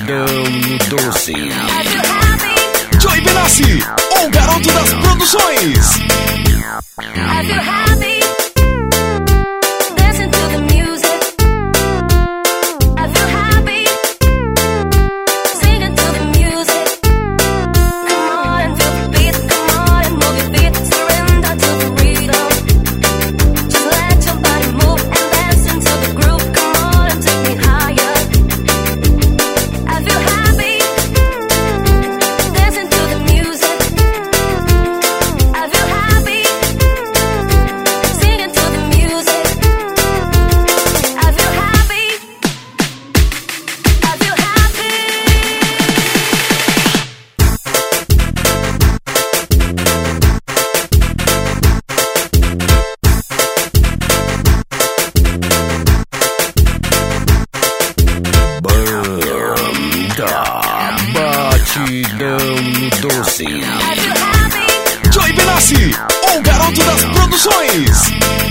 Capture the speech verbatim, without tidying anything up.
Batidão no doce. Joey Benassi, o garoto das produções. I feel happy, dancing to the music. I feel happy, singing to the music. Come on and feel the beat, come on and move your feet. Surrender to the rhythm. Just let your body move and dance into the groove. Come on and take me higher. I feel happy, dancing to the music. I feel happy, singing to the music. I feel happy, I feel happy. Banda Batidão no doce. I feel happy. Joey Benassi, o garoto das produções.